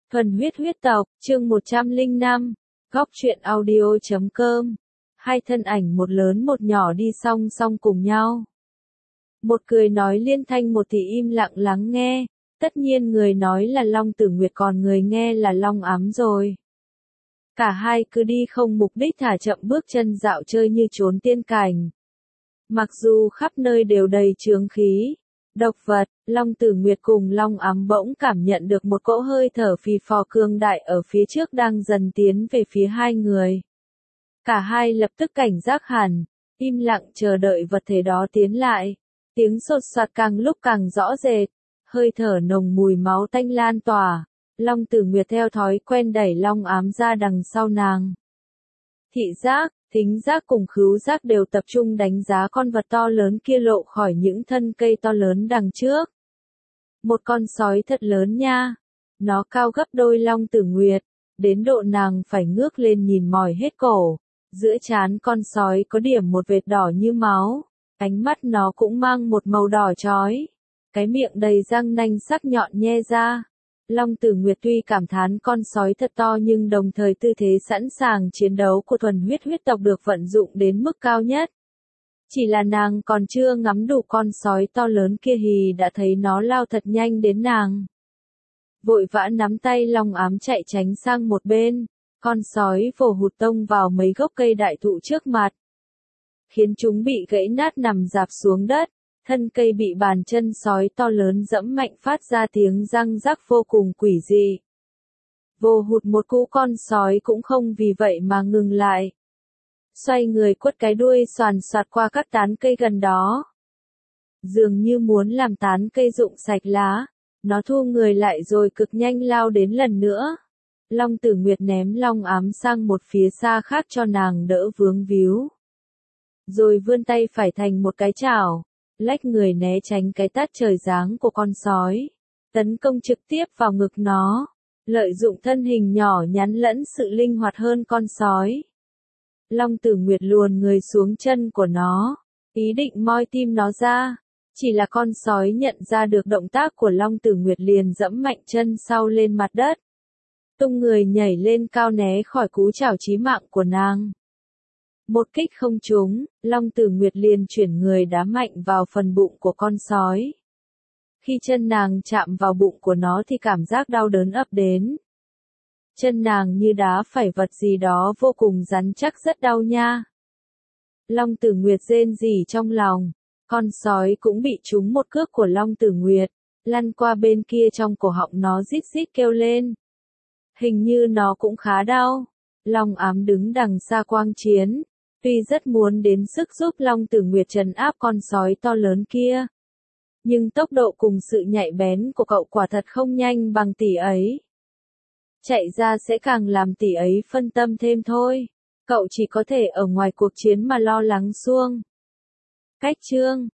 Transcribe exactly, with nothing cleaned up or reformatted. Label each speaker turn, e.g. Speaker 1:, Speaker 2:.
Speaker 1: Thuần huyết huyết tộc, chương một trăm lẻ năm, góc truyện audio chấm com. Hai thân ảnh một lớn một nhỏ đi song song cùng nhau. Một cười nói liên thanh, một thì im lặng lắng nghe. Tất nhiên người nói là Long Tử Nguyệt, còn người nghe là Long Ám rồi. Cả hai cứ đi không mục đích, thả chậm bước chân dạo chơi như trốn tiên cảnh. Mặc dù khắp nơi đều đầy chướng khí, độc vật, Long Tử Nguyệt cùng Long Ám bỗng cảm nhận được một cỗ hơi thở phì phò cương đại ở phía trước đang dần tiến về phía hai người. Cả hai lập tức cảnh giác hẳn, im lặng chờ đợi vật thể đó tiến lại. Tiếng sột soạt càng lúc càng rõ rệt, hơi thở nồng mùi máu tanh lan tỏa. Long Tử Nguyệt theo thói quen đẩy Long Ám ra đằng sau nàng. Thị giác, thính giác cùng khứu giác đều tập trung đánh giá con vật to lớn kia lộ khỏi những thân cây to lớn đằng trước. Một con sói thật lớn nha. Nó cao gấp đôi Long Tử Nguyệt, đến độ nàng phải ngước lên nhìn mỏi hết cổ. Giữa trán con sói có điểm một vệt đỏ như máu, ánh mắt nó cũng mang một màu đỏ chói. Cái miệng đầy răng nanh sắc nhọn nhe ra. Long Tử Nguyệt tuy cảm thán con sói thật to, nhưng đồng thời tư thế sẵn sàng chiến đấu của thuần huyết huyết tộc được vận dụng đến mức cao nhất. Chỉ là nàng còn chưa ngắm đủ con sói to lớn kia hì đã thấy nó lao thật nhanh đến nàng. Vội vã nắm tay Long Ám chạy tránh sang một bên, con sói vồ hụt tông vào mấy gốc cây đại thụ trước mặt, khiến chúng bị gãy nát nằm rạp xuống đất. Thân cây bị bàn chân sói to lớn dẫm mạnh phát ra tiếng răng rắc vô cùng quỷ dị. Vồ hụt một cú, con sói cũng không vì vậy mà ngừng lại. Xoay người quất cái đuôi xoàn xoạt qua các tán cây gần đó. Dường như muốn làm tán cây rụng sạch lá, nó thu người lại rồi cực nhanh lao đến lần nữa. Long Tử Nguyệt ném Long Ám sang một phía xa khác cho nàng đỡ vướng víu. Rồi vươn tay phải thành một cái chảo, lách người né tránh cái tát trời giáng của con sói, tấn công trực tiếp vào ngực nó, lợi dụng thân hình nhỏ nhắn lẫn sự linh hoạt hơn con sói. Long Tử Nguyệt luồn người xuống chân của nó, ý định moi tim nó ra, chỉ là con sói nhận ra được động tác của Long Tử Nguyệt liền dẫm mạnh chân sau lên mặt đất, tung người nhảy lên cao né khỏi cú chảo chí mạng của nàng. Một kích không trúng, Long Tử Nguyệt liền chuyển người đá mạnh vào phần bụng của con sói. Khi chân nàng chạm vào bụng của nó thì cảm giác đau đớn ập đến. Chân nàng như đá phải vật gì đó vô cùng rắn chắc, rất đau nha. Long Tử Nguyệt rên rỉ trong lòng, con sói cũng bị trúng một cước của Long Tử Nguyệt, lăn qua bên kia, trong cổ họng nó rít rít kêu lên. Hình như nó cũng khá đau. Long Ám đứng đằng xa quang chiến. Tuy rất muốn đến sức giúp Long Tử Nguyệt trấn áp con sói to lớn kia, nhưng tốc độ cùng sự nhạy bén của cậu quả thật không nhanh bằng tỷ ấy. Chạy ra sẽ càng làm tỷ ấy phân tâm thêm thôi. Cậu chỉ có thể ở ngoài cuộc chiến mà lo lắng suông. Cách chương